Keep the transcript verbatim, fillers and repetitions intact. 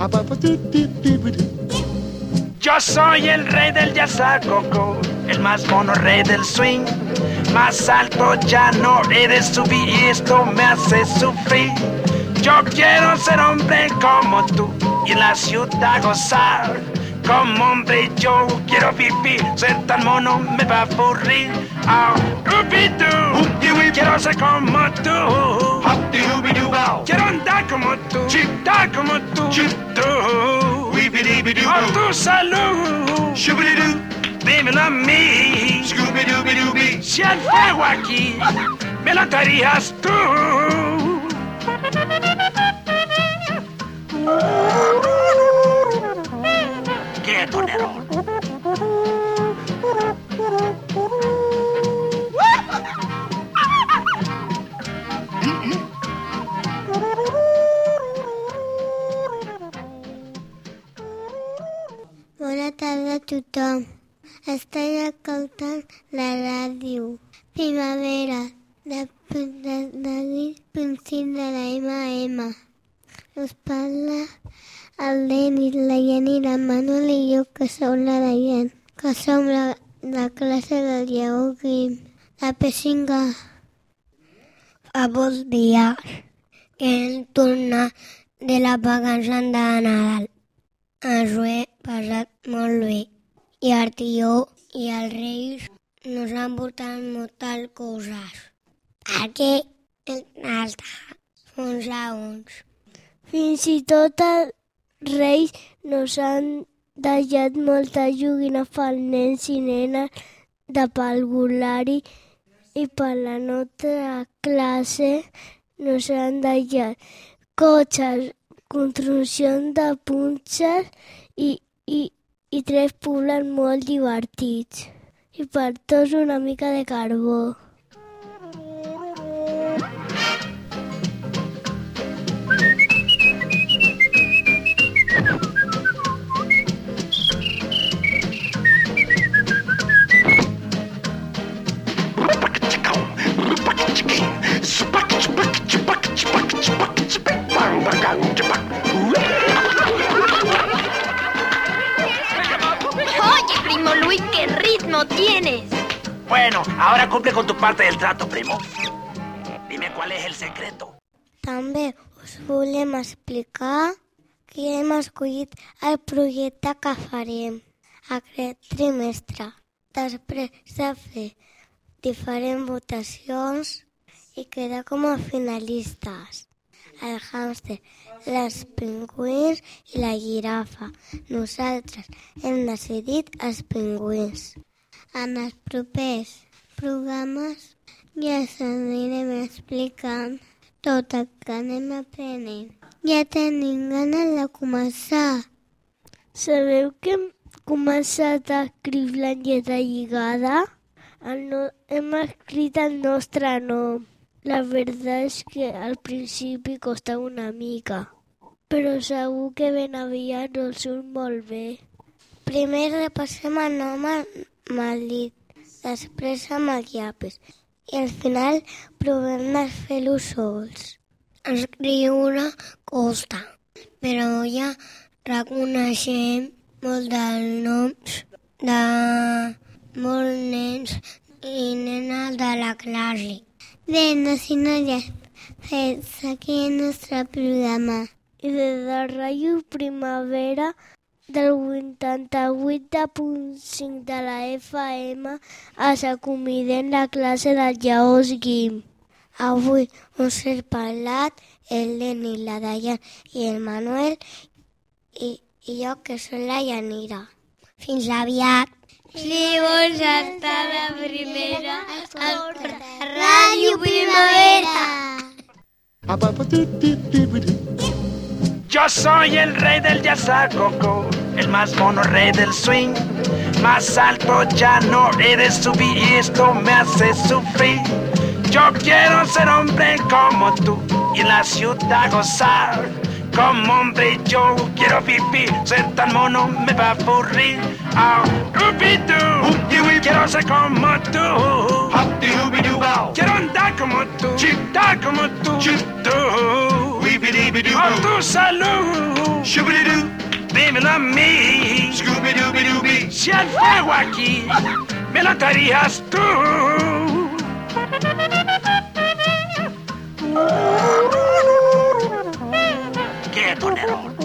Yo soy el rey del jazz a coco, el más mono rey del swing. Más alto ya no he de subir y esto me hace sufrir. Yo quiero ser hombre como tú y en la ciudad gozar. Como hombre yo quiero vivir, ser tan mono me va a aburrir. Oh, ubi-doo, quiero ser como tú. Quiero andar como tú, dar como tú. A tu salud, dímelo a mí. Si el fuego aquí me lo darías tú. Quieto, Nerón. Bona tarda a tothom. Estic escoltant la ràdio. Primavera, de, de, de principi de la ema ema. Us parla el Denis, la Jenny, la Manuel i jo, que som la Dayan, que som la, la classe del Lleó Grim, la P cinc A. Fa molts dies que hem tornat de la vacança de Nadal. Ens ho he passat molt bé. I el tió i els reis nos han portat moltes coses. Perquè els uns a uns. Fins i tot els reis nos han deixat molta joguina pels nens i nenes de parvulari i per la nostra classe nos han deixat cotxes, construccions de punxes i, i, i tres puzzles molt divertits. I per tots una mica de carbó. Oye, primo Luis, ¿qué ritmo tienes? Bueno, ahora cumple con tu parte del trato, primo. Dime cuál es el secreto. També us volem explicar que hem escollit el projecte que farem aquest trimestre. Després de fer diferents votacions i quedar com a finalistes. El hàmster, les pingüins i la girafa. Nosaltres hem decidit els pingüins. En els propers programes ja us anirem explicant tot el que anem aprenent. Ja tenim ganes de començar. Sabeu que hem començat a escriure la lletra lligada? El no... Hem escrit el nostre nom. La veritat és que al principi costa una mica, però segur que ben aviat no surt molt bé. Primer repassem el nom mal dit, després amb els llapis i al final provem de fer-ho sols. Escriure costa, però ja reconeixem molt dels noms de molts nens i nenes de la classe. Bé, nois i noies, fes aquí el nostre programa. I des de Ràdio Primavera del vuitanta-vuit punt cinc de la F M us acomidem la classe dels Lleós Grim. Avui us he parlat el Denis, la Dayan i el Manuel i, i jo que soc la Yanira. Fins aviat. Si vols estar la primera, escolta Ràdio Primavera. Yo soy el rey del jazz a coco, el más mono rey del swing. Más alto ya no he de subir y esto me hace sufrir. Yo quiero ser hombre como tú y en la ciudad gozar. Como hombre yo quiero vivir, ser tan mono me va a aburrir. Oh, ubi-doo, quiero ser como tú. Quiero andar como tú, dar como tú. A tu salud, dímelo a mí. Scooby-Dooby-Dooby. Si hay fuego aquí, me lo traerías tú. ¡Qué bonero!